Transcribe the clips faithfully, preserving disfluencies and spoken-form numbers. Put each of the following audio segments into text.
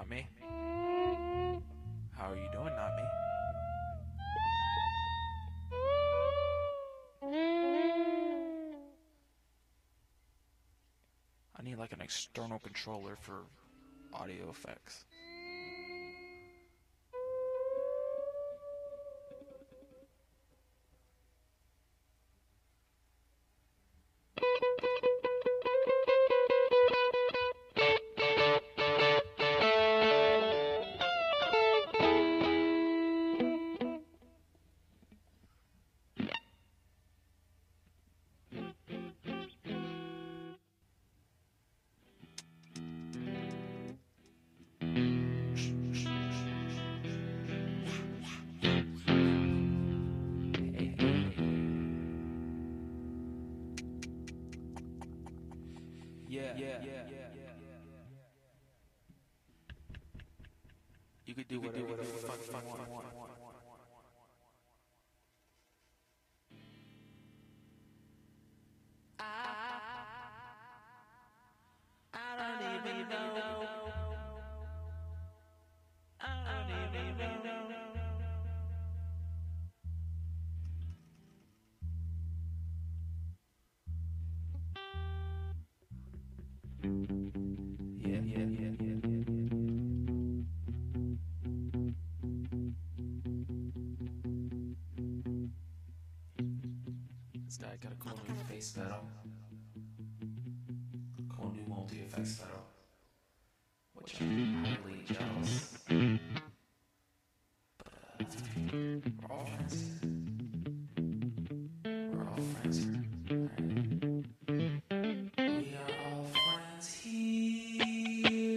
Not me. How are you doing, not me? I need like an external controller for audio effects. Yeah, yeah, yeah, yeah. You could do whatever the fuck you want. I don't even know. I don't even know. Yeah, yeah, yeah, yeah, yeah, yeah. This guy got a cool new face pedal. Cool new multi-effects pedal. Which I'm highly jealous. But, uh, we're all friends here. We're all friends here. Alright? We are all friends here.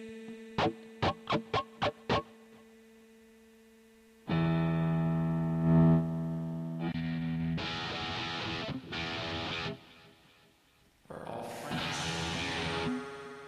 We're all friends here.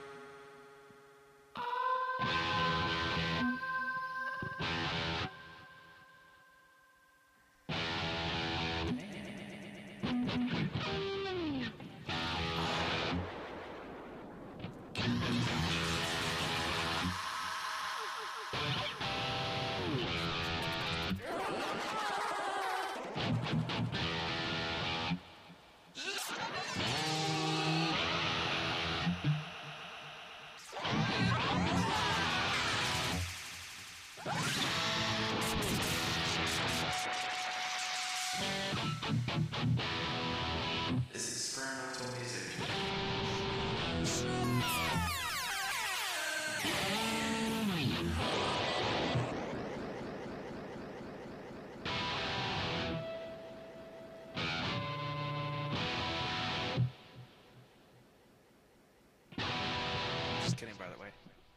This is experimental music. Just kidding, by the way.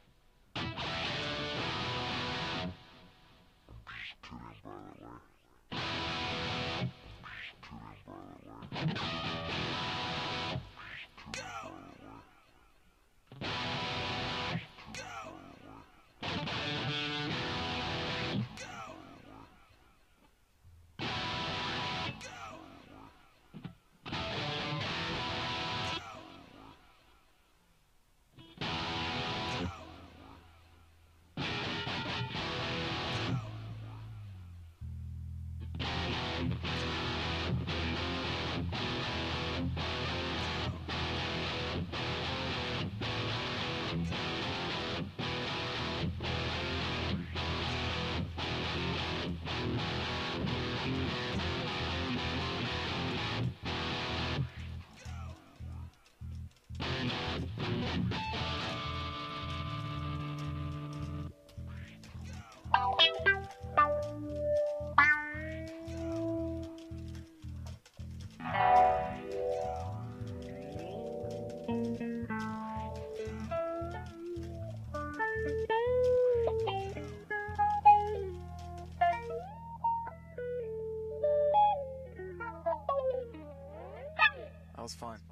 That was fun.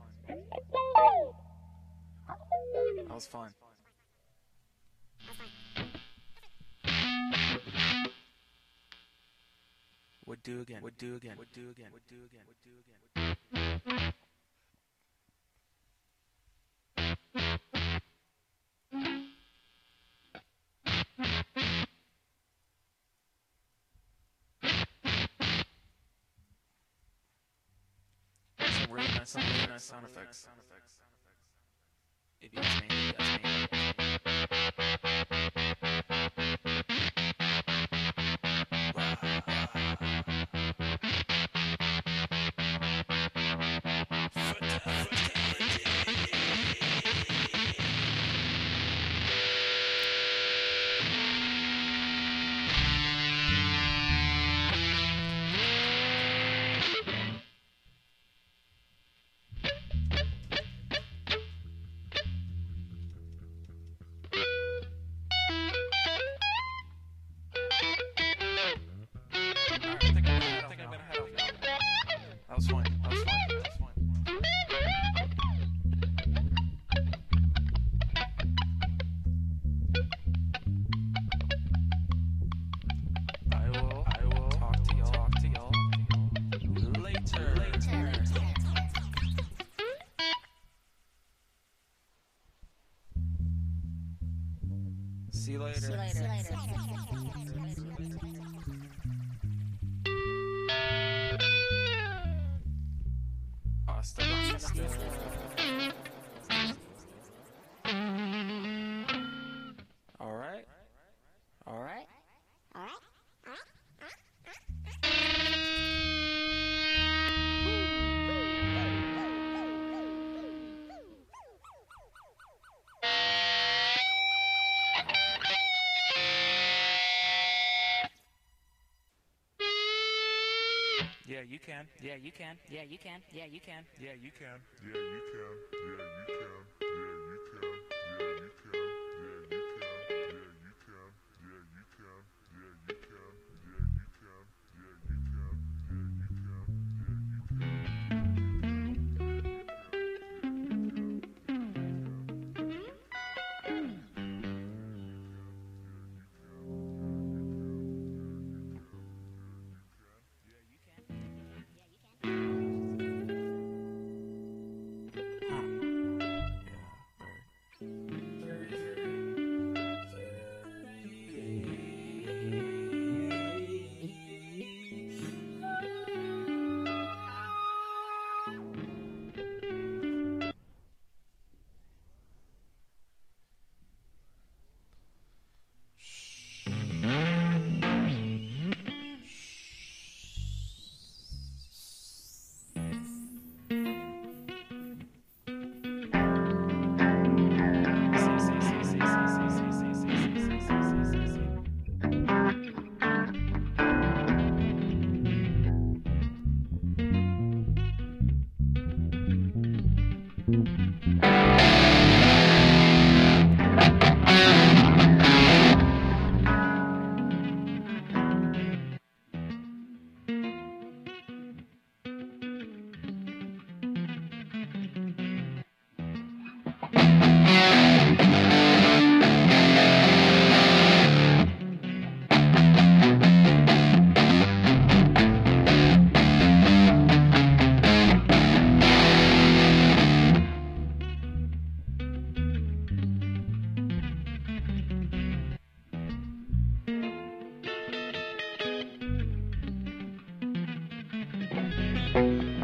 That was fun. Would do again. Would do again. Would do again. Would do again. Would do again. Would do again. nice sound effects. Nice sound effects. If you ask me, if you ask me. That was fine. That was fine. That was fine. I will. I will talk to y'all. Talk to y'all later. Later. See you later. See you later. See you later. Hasta la vista. All right. All right. All right. Yeah, you can. Yeah, you can. Yeah, you can. Yeah, you can. Yeah, you can. Yeah, you can. Yeah, you can. Yeah, you can. Yeah, you can. Yeah, you can. Yeah, you can. Yeah, you can. Yeah, you can. Yeah, you can. Yeah, you can. Yeah, you can. Yeah, you can. Yeah, you can. Thank you.